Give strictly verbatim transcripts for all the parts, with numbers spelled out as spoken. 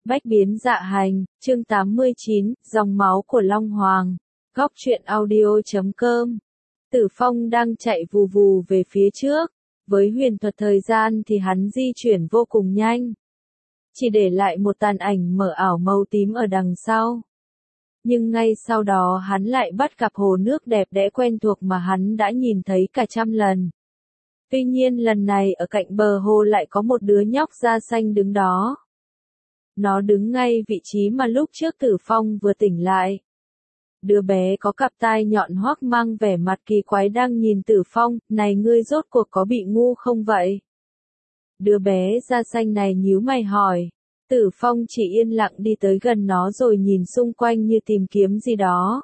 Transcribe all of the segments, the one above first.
Bách biến dạ hành, chương tám mươi chín, dòng máu của Long Hoàng. Góc truyện audio chấm com. Tử Phong đang chạy vù vù về phía trước. Với huyền thuật thời gian thì hắn di chuyển vô cùng nhanh. Chỉ để lại một tàn ảnh mờ ảo màu tím ở đằng sau. Nhưng ngay sau đó hắn lại bắt gặp hồ nước đẹp đẽ quen thuộc mà hắn đã nhìn thấy cả trăm lần. Tuy nhiên lần này ở cạnh bờ hồ lại có một đứa nhóc da xanh đứng đó. Nó đứng ngay vị trí mà lúc trước Tử Phong vừa tỉnh lại. Đứa bé có cặp tai nhọn hoắc mang vẻ mặt kỳ quái đang nhìn Tử Phong, này ngươi rốt cuộc có bị ngu không vậy? Đứa bé da xanh này nhíu mày hỏi. Tử Phong chỉ yên lặng đi tới gần nó rồi nhìn xung quanh như tìm kiếm gì đó.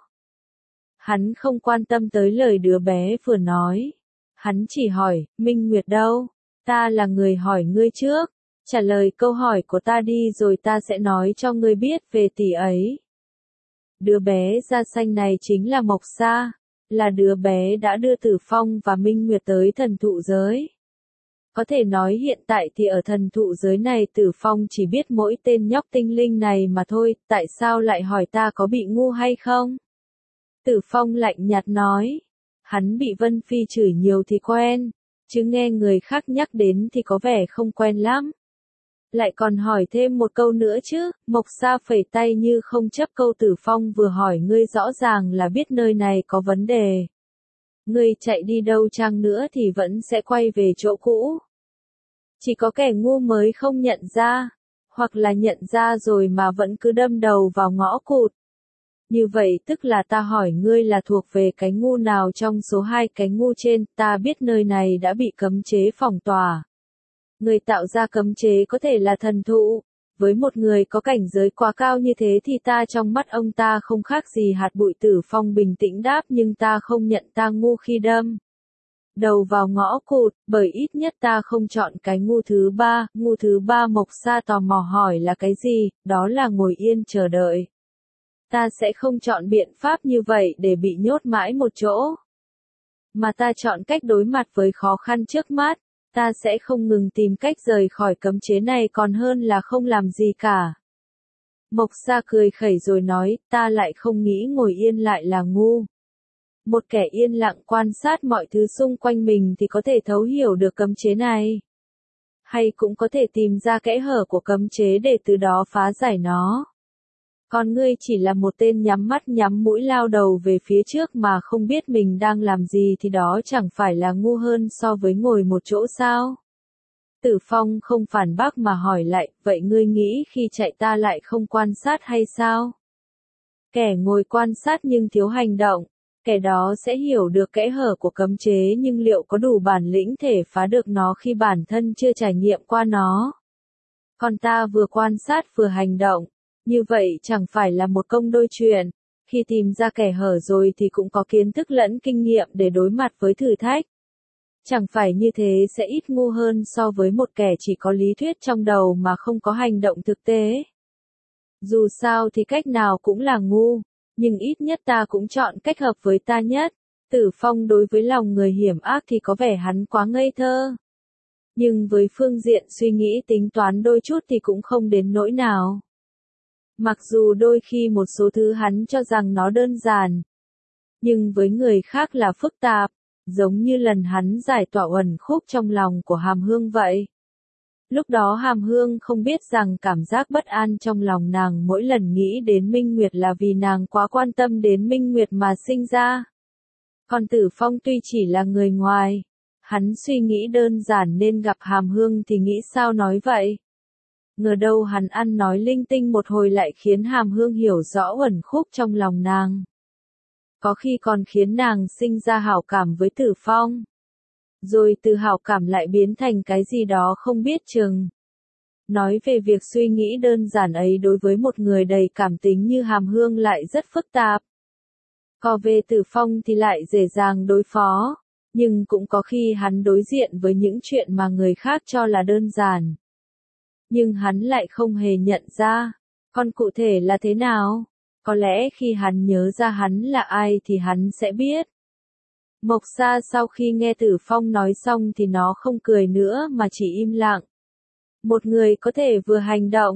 Hắn không quan tâm tới lời đứa bé vừa nói. Hắn chỉ hỏi, Minh Nguyệt đâu? Ta là người hỏi ngươi trước. Trả lời câu hỏi của ta đi rồi ta sẽ nói cho ngươi biết về tỷ ấy. Đứa bé da xanh này chính là Mộc Sa, là đứa bé đã đưa Tử Phong và Minh Nguyệt tới thần thụ giới. Có thể nói hiện tại thì ở thần thụ giới này Tử Phong chỉ biết mỗi tên nhóc tinh linh này mà thôi, tại sao lại hỏi ta có bị ngu hay không? Tử Phong lạnh nhạt nói, hắn bị Vân Phi chửi nhiều thì quen, chứ nghe người khác nhắc đến thì có vẻ không quen lắm. Lại còn hỏi thêm một câu nữa chứ, Mộc Sa phẩy tay như không chấp câu Tử Phong vừa hỏi ngươi rõ ràng là biết nơi này có vấn đề. Ngươi chạy đi đâu chăng nữa thì vẫn sẽ quay về chỗ cũ. Chỉ có kẻ ngu mới không nhận ra, hoặc là nhận ra rồi mà vẫn cứ đâm đầu vào ngõ cụt. Như vậy tức là ta hỏi ngươi là thuộc về cái ngu nào trong số hai cái ngu trên, ta biết nơi này đã bị cấm chế phong tỏa. Người tạo ra cấm chế có thể là thần thụ, với một người có cảnh giới quá cao như thế thì ta trong mắt ông ta không khác gì hạt bụi. Tử Phong bình tĩnh đáp, nhưng ta không nhận ta ngu khi đâm đầu vào ngõ cụt, bởi ít nhất ta không chọn cái ngu thứ ba. Ngu thứ ba Mộc Sa tò mò hỏi là cái gì, đó là ngồi yên chờ đợi. Ta sẽ không chọn biện pháp như vậy để bị nhốt mãi một chỗ, mà ta chọn cách đối mặt với khó khăn trước mắt. Ta sẽ không ngừng tìm cách rời khỏi cấm chế này còn hơn là không làm gì cả. Mộc Sa cười khẩy rồi nói, ta lại không nghĩ ngồi yên lại là ngu. Một kẻ yên lặng quan sát mọi thứ xung quanh mình thì có thể thấu hiểu được cấm chế này. Hay cũng có thể tìm ra kẽ hở của cấm chế để từ đó phá giải nó. Còn ngươi chỉ là một tên nhắm mắt nhắm mũi lao đầu về phía trước mà không biết mình đang làm gì thì đó chẳng phải là ngu hơn so với ngồi một chỗ sao? Tử Phong không phản bác mà hỏi lại, vậy ngươi nghĩ khi chạy ta lại không quan sát hay sao? Kẻ ngồi quan sát nhưng thiếu hành động, kẻ đó sẽ hiểu được kẽ hở của cấm chế nhưng liệu có đủ bản lĩnh thể phá được nó khi bản thân chưa trải nghiệm qua nó? Còn ta vừa quan sát vừa hành động. Như vậy chẳng phải là một công đôi chuyện, khi tìm ra kẻ hở rồi thì cũng có kiến thức lẫn kinh nghiệm để đối mặt với thử thách. Chẳng phải như thế sẽ ít ngu hơn so với một kẻ chỉ có lý thuyết trong đầu mà không có hành động thực tế. Dù sao thì cách nào cũng là ngu, nhưng ít nhất ta cũng chọn cách hợp với ta nhất. Tử Phong đối với lòng người hiểm ác thì có vẻ hắn quá ngây thơ. Nhưng với phương diện suy nghĩ tính toán đôi chút thì cũng không đến nỗi nào. Mặc dù đôi khi một số thứ hắn cho rằng nó đơn giản, nhưng với người khác là phức tạp, giống như lần hắn giải tỏa uẩn khúc trong lòng của Hàm Hương vậy. Lúc đó Hàm Hương không biết rằng cảm giác bất an trong lòng nàng mỗi lần nghĩ đến Minh Nguyệt là vì nàng quá quan tâm đến Minh Nguyệt mà sinh ra. Còn Tử Phong tuy chỉ là người ngoài, hắn suy nghĩ đơn giản nên gặp Hàm Hương thì nghĩ sao nói vậy. Ngờ đâu hắn ăn nói linh tinh một hồi lại khiến Hàm Hương hiểu rõ uẩn khúc trong lòng nàng. Có khi còn khiến nàng sinh ra hảo cảm với Tử Phong. Rồi từ hảo cảm lại biến thành cái gì đó không biết chừng. Nói về việc suy nghĩ đơn giản ấy đối với một người đầy cảm tính như Hàm Hương lại rất phức tạp. Còn về Tử Phong thì lại dễ dàng đối phó, nhưng cũng có khi hắn đối diện với những chuyện mà người khác cho là đơn giản. Nhưng hắn lại không hề nhận ra. Còn cụ thể là thế nào? Có lẽ khi hắn nhớ ra hắn là ai thì hắn sẽ biết. Mộc Sa sau khi nghe Tử Phong nói xong thì nó không cười nữa mà chỉ im lặng. Một người có thể vừa hành động,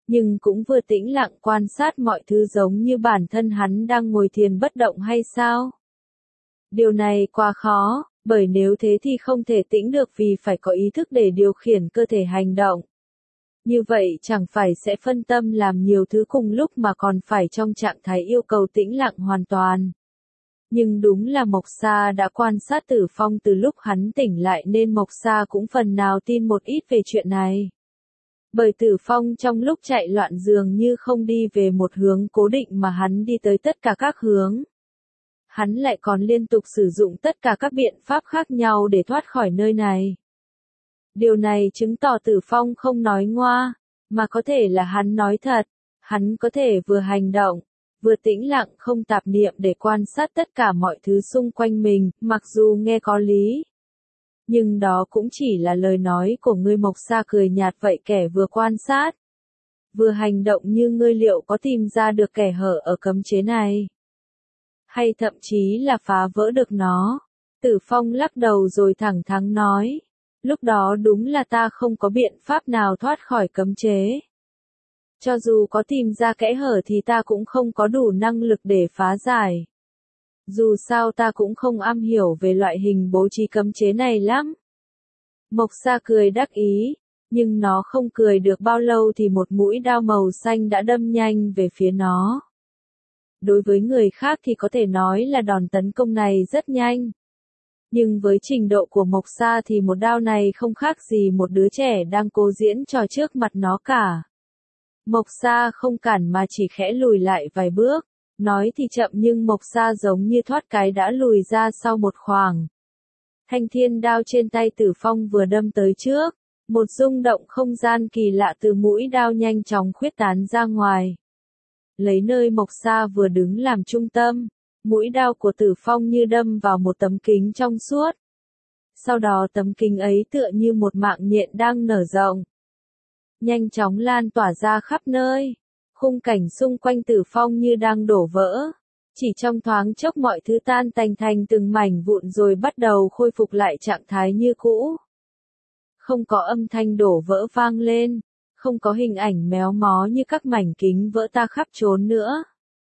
nhưng cũng vừa tĩnh lặng quan sát mọi thứ giống như bản thân hắn đang ngồi thiền bất động hay sao? Điều này quá khó, bởi nếu thế thì không thể tĩnh được vì phải có ý thức để điều khiển cơ thể hành động. Như vậy chẳng phải sẽ phân tâm làm nhiều thứ cùng lúc mà còn phải trong trạng thái yêu cầu tĩnh lặng hoàn toàn. Nhưng đúng là Mộc Sa đã quan sát Tử Phong từ lúc hắn tỉnh lại nên Mộc Sa cũng phần nào tin một ít về chuyện này. Bởi Tử Phong trong lúc chạy loạn dường như không đi về một hướng cố định mà hắn đi tới tất cả các hướng. Hắn lại còn liên tục sử dụng tất cả các biện pháp khác nhau để thoát khỏi nơi này. Điều này chứng tỏ Tử Phong không nói ngoa, mà có thể là hắn nói thật. Hắn có thể vừa hành động, vừa tĩnh lặng không tạp niệm để quan sát tất cả mọi thứ xung quanh mình, mặc dù nghe có lý. Nhưng đó cũng chỉ là lời nói của ngươi. Mộc Sa cười nhạt. Vậy kẻ vừa quan sát, vừa hành động như ngươi liệu có tìm ra được kẻ hở ở cấm chế này? Hay thậm chí là phá vỡ được nó? Tử Phong lắc đầu rồi thẳng thắn nói. Lúc đó đúng là ta không có biện pháp nào thoát khỏi cấm chế. Cho dù có tìm ra kẽ hở thì ta cũng không có đủ năng lực để phá giải. Dù sao ta cũng không am hiểu về loại hình bố trí cấm chế này lắm. Mộc Sa cười đắc ý, nhưng nó không cười được bao lâu thì một mũi đao màu xanh đã đâm nhanh về phía nó. Đối với người khác thì có thể nói là đòn tấn công này rất nhanh. Nhưng với trình độ của Mộc Sa thì một đao này không khác gì một đứa trẻ đang cố diễn trò trước mặt nó cả. Mộc Sa không cản mà chỉ khẽ lùi lại vài bước, nói thì chậm nhưng Mộc Sa giống như thoát cái đã lùi ra sau một khoảng. Thanh thiên đao trên tay Tử Phong vừa đâm tới trước, một rung động không gian kỳ lạ từ mũi đao nhanh chóng khuyết tán ra ngoài. Lấy nơi Mộc Sa vừa đứng làm trung tâm, mũi đao của Tử Phong như đâm vào một tấm kính trong suốt. Sau đó tấm kính ấy tựa như một mạng nhện đang nở rộng, nhanh chóng lan tỏa ra khắp nơi. Khung cảnh xung quanh Tử Phong như đang đổ vỡ. Chỉ trong thoáng chốc mọi thứ tan tành thành từng mảnh vụn rồi bắt đầu khôi phục lại trạng thái như cũ. Không có âm thanh đổ vỡ vang lên, không có hình ảnh méo mó như các mảnh kính vỡ ta khắp trốn nữa.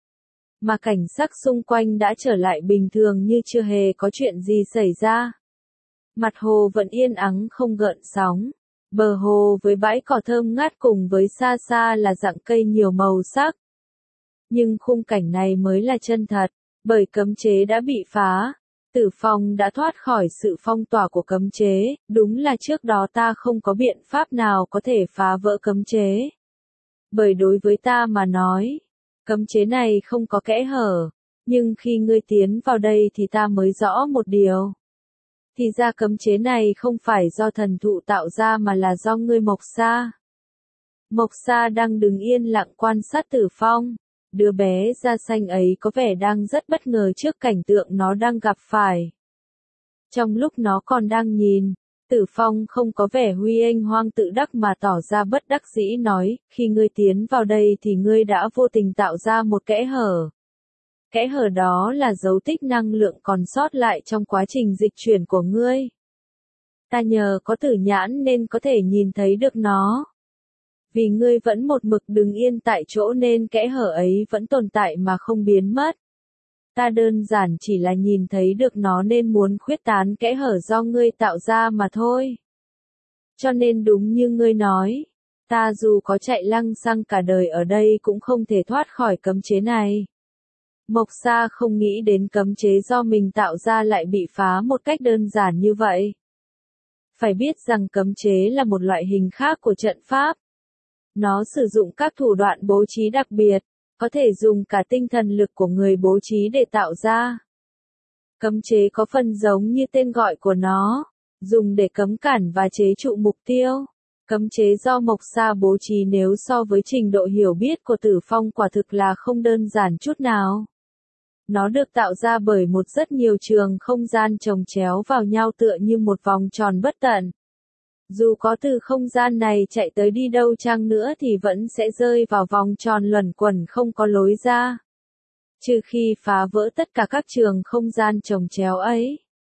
Mà cảnh sắc xung quanh đã trở lại bình thường như chưa hề có chuyện gì xảy ra. Mặt hồ vẫn yên ắng không gợn sóng. Bờ hồ với bãi cỏ thơm ngát cùng với xa xa là rặng cây nhiều màu sắc. Nhưng khung cảnh này mới là chân thật, bởi cấm chế đã bị phá. Tử Phong đã thoát khỏi sự phong tỏa của cấm chế, đúng là trước đó ta không có biện pháp nào có thể phá vỡ cấm chế. Bởi đối với ta mà nói, cấm chế này không có kẽ hở, nhưng khi ngươi tiến vào đây thì ta mới rõ một điều. Thì ra cấm chế này không phải do thần thụ tạo ra mà là do ngươi Mộc Sa. Mộc Sa đang đứng yên lặng quan sát Tử Phong. Đứa bé da xanh ấy có vẻ đang rất bất ngờ trước cảnh tượng nó đang gặp phải. Trong lúc nó còn đang nhìn, Tử Phong không có vẻ huy anh hoang tự đắc mà tỏ ra bất đắc dĩ nói, khi ngươi tiến vào đây thì ngươi đã vô tình tạo ra một kẽ hở. Kẽ hở đó là dấu tích năng lượng còn sót lại trong quá trình dịch chuyển của ngươi. Ta nhờ có tử nhãn nên có thể nhìn thấy được nó. Vì ngươi vẫn một mực đứng yên tại chỗ nên kẽ hở ấy vẫn tồn tại mà không biến mất. Ta đơn giản chỉ là nhìn thấy được nó nên muốn khuyết tán kẽ hở do ngươi tạo ra mà thôi. Cho nên đúng như ngươi nói, ta dù có chạy lăng xăng cả đời ở đây cũng không thể thoát khỏi cấm chế này. Mộc Sa không nghĩ đến cấm chế do mình tạo ra lại bị phá một cách đơn giản như vậy. Phải biết rằng cấm chế là một loại hình khác của trận pháp. Nó sử dụng các thủ đoạn bố trí đặc biệt, có thể dùng cả tinh thần lực của người bố trí để tạo ra. Cấm chế có phần giống như tên gọi của nó, dùng để cấm cản và chế trụ mục tiêu. Cấm chế do Mộc Sa bố trí nếu so với trình độ hiểu biết của Tử Phong quả thực là không đơn giản chút nào. Nó được tạo ra bởi một rất nhiều trường không gian chồng chéo vào nhau tựa như một vòng tròn bất tận. Dù có từ không gian này chạy tới đi đâu chăng nữa thì vẫn sẽ rơi vào vòng tròn luẩn quẩn không có lối ra. Trừ khi phá vỡ tất cả các trường không gian chồng chéo ấy.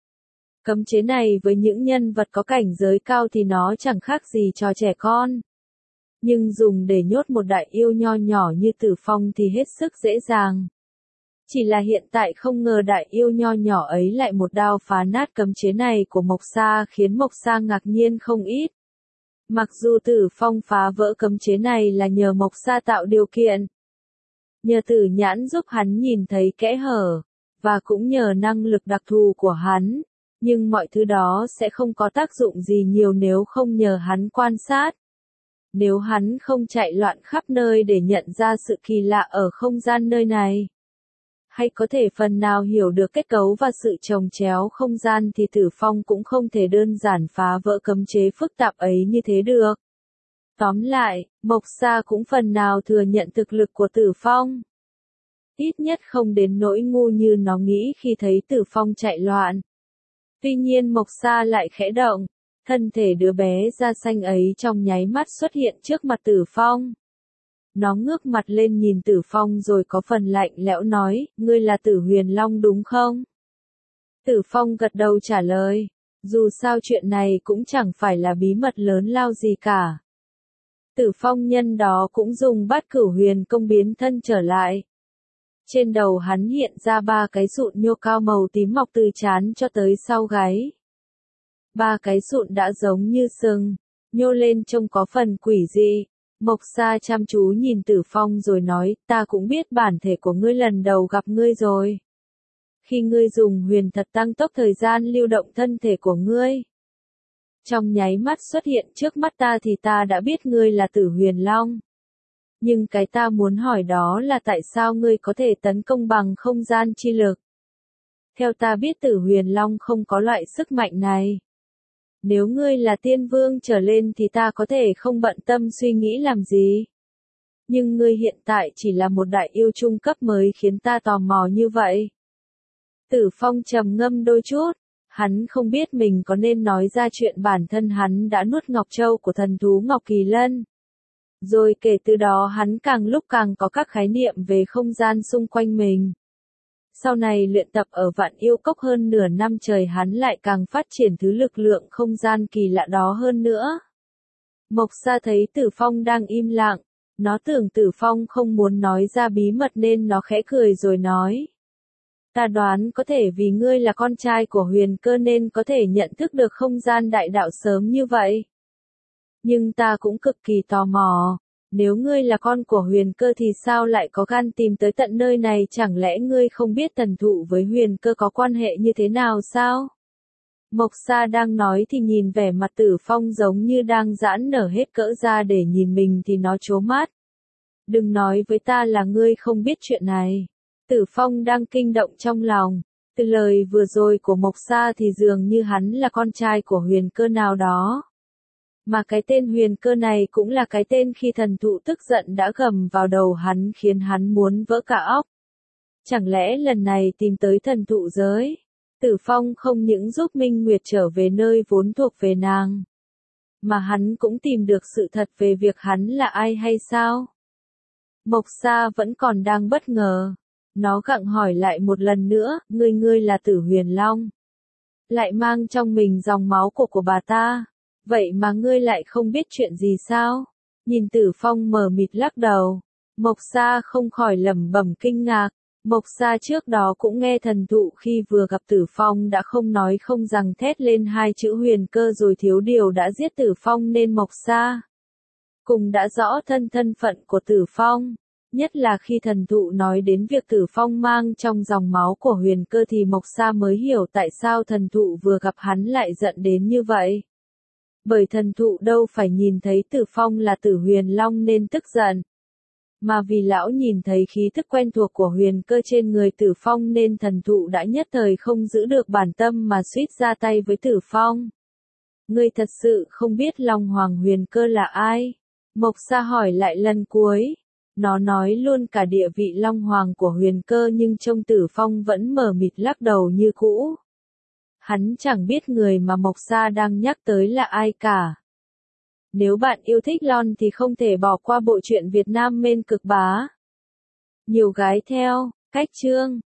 Cấm chế này với những nhân vật có cảnh giới cao thì nó chẳng khác gì trò trẻ con. Nhưng dùng để nhốt một đại yêu nho nhỏ như Tử Phong thì hết sức dễ dàng. Chỉ là hiện tại không ngờ đại yêu nho nhỏ ấy lại một đao phá nát cấm chế này của Mộc Sa khiến Mộc Sa ngạc nhiên không ít. Mặc dù Tử Phong phá vỡ cấm chế này là nhờ Mộc Sa tạo điều kiện. Nhờ Tử Nhãn giúp hắn nhìn thấy kẽ hở, và cũng nhờ năng lực đặc thù của hắn, nhưng mọi thứ đó sẽ không có tác dụng gì nhiều nếu không nhờ hắn quan sát. Nếu hắn không chạy loạn khắp nơi để nhận ra sự kỳ lạ ở không gian nơi này, hay có thể phần nào hiểu được kết cấu và sự chồng chéo không gian thì Tử Phong cũng không thể đơn giản phá vỡ cấm chế phức tạp ấy như thế được. Tóm lại, Mộc Sa cũng phần nào thừa nhận thực lực của Tử Phong. Ít nhất không đến nỗi ngu như nó nghĩ khi thấy Tử Phong chạy loạn. Tuy nhiên Mộc Sa lại khẽ động, thân thể đứa bé da xanh ấy trong nháy mắt xuất hiện trước mặt Tử Phong. Nó ngước mặt lên nhìn Tử Phong rồi có phần lạnh lẽo nói, ngươi là Tử Huyền Long đúng không? Tử Phong gật đầu trả lời, dù sao chuyện này cũng chẳng phải là bí mật lớn lao gì cả. Tử Phong nhân đó cũng dùng Bát Cửu Huyền công biến thân trở lại. Trên đầu hắn hiện ra ba cái sụn nhô cao màu tím mọc từ trán cho tới sau gáy. Ba cái sụn đã giống như sừng, nhô lên trông có phần quỷ dị. Mộc Sa chăm chú nhìn Tử Phong rồi nói, ta cũng biết bản thể của ngươi lần đầu gặp ngươi rồi. Khi ngươi dùng huyền thật tăng tốc thời gian lưu động thân thể của ngươi, trong nháy mắt xuất hiện trước mắt ta thì ta đã biết ngươi là Tử Huyền Long. Nhưng cái ta muốn hỏi đó là tại sao ngươi có thể tấn công bằng không gian chi lực? Theo ta biết Tử Huyền Long không có loại sức mạnh này. Nếu ngươi là tiên vương trở lên thì ta có thể không bận tâm suy nghĩ làm gì. Nhưng ngươi hiện tại chỉ là một đại yêu trung cấp mới khiến ta tò mò như vậy. Tử Phong trầm ngâm đôi chút, hắn không biết mình có nên nói ra chuyện bản thân hắn đã nuốt ngọc châu của thần thú Ngọc Kỳ Lân. Rồi kể từ đó hắn càng lúc càng có các khái niệm về không gian xung quanh mình. Sau này luyện tập ở Vạn Yêu Cốc hơn nửa năm trời hắn lại càng phát triển thứ lực lượng không gian kỳ lạ đó hơn nữa. Mộc Sa thấy Tử Phong đang im lặng, nó tưởng Tử Phong không muốn nói ra bí mật nên nó khẽ cười rồi nói. Ta đoán có thể vì ngươi là con trai của Huyền Cơ nên có thể nhận thức được không gian đại đạo sớm như vậy. Nhưng ta cũng cực kỳ tò mò. Nếu ngươi là con của Huyền Cơ thì sao lại có gan tìm tới tận nơi này, chẳng lẽ ngươi không biết thần thụ với Huyền Cơ có quan hệ như thế nào sao? Mộc Sa đang nói thì nhìn vẻ mặt Tử Phong giống như đang giãn nở hết cỡ ra để nhìn mình thì nó trố mắt. Đừng nói với ta là ngươi không biết chuyện này. Tử Phong đang kinh động trong lòng. Từ lời vừa rồi của Mộc Sa thì dường như hắn là con trai của Huyền Cơ nào đó. Mà cái tên Huyền Cơ này cũng là cái tên khi thần thụ tức giận đã gầm vào đầu hắn khiến hắn muốn vỡ cả óc. Chẳng lẽ lần này tìm tới thần thụ giới, Tử Phong không những giúp Minh Nguyệt trở về nơi vốn thuộc về nàng, mà hắn cũng tìm được sự thật về việc hắn là ai hay sao? Mộc Sa vẫn còn đang bất ngờ. Nó gặng hỏi lại một lần nữa, ngươi ngươi là Tử Huyền Long. Lại mang trong mình dòng máu của của bà ta. Vậy mà ngươi lại không biết chuyện gì sao? Nhìn Tử Phong mờ mịt lắc đầu. Mộc Sa không khỏi lẩm bẩm kinh ngạc. Mộc Sa trước đó cũng nghe thần thụ khi vừa gặp Tử Phong đã không nói không rằng thét lên hai chữ Huyền Cơ rồi thiếu điều đã giết Tử Phong nên Mộc Sa cùng đã rõ thân thân phận của Tử Phong. Nhất là khi thần thụ nói đến việc Tử Phong mang trong dòng máu của Huyền Cơ thì Mộc Sa mới hiểu tại sao thần thụ vừa gặp hắn lại giận đến như vậy. Bởi thần thụ đâu phải nhìn thấy Tử Phong là Tử Huyền Long nên tức giận. Mà vì lão nhìn thấy khí thức quen thuộc của Huyền Cơ trên người Tử Phong nên thần thụ đã nhất thời không giữ được bản tâm mà suýt ra tay với Tử Phong. Ngươi thật sự không biết Long Hoàng Huyền Cơ là ai? Mộc Sa hỏi lại lần cuối. Nó nói luôn cả địa vị Long Hoàng của Huyền Cơ nhưng trông Tử Phong vẫn mờ mịt lắc đầu như cũ. Hắn chẳng biết người mà Mộc Sa đang nhắc tới là ai cả. Nếu bạn yêu thích Lon thì không thể bỏ qua bộ truyện Việt Nam Mên Cực Bá. Nhiều gái theo, cách chương.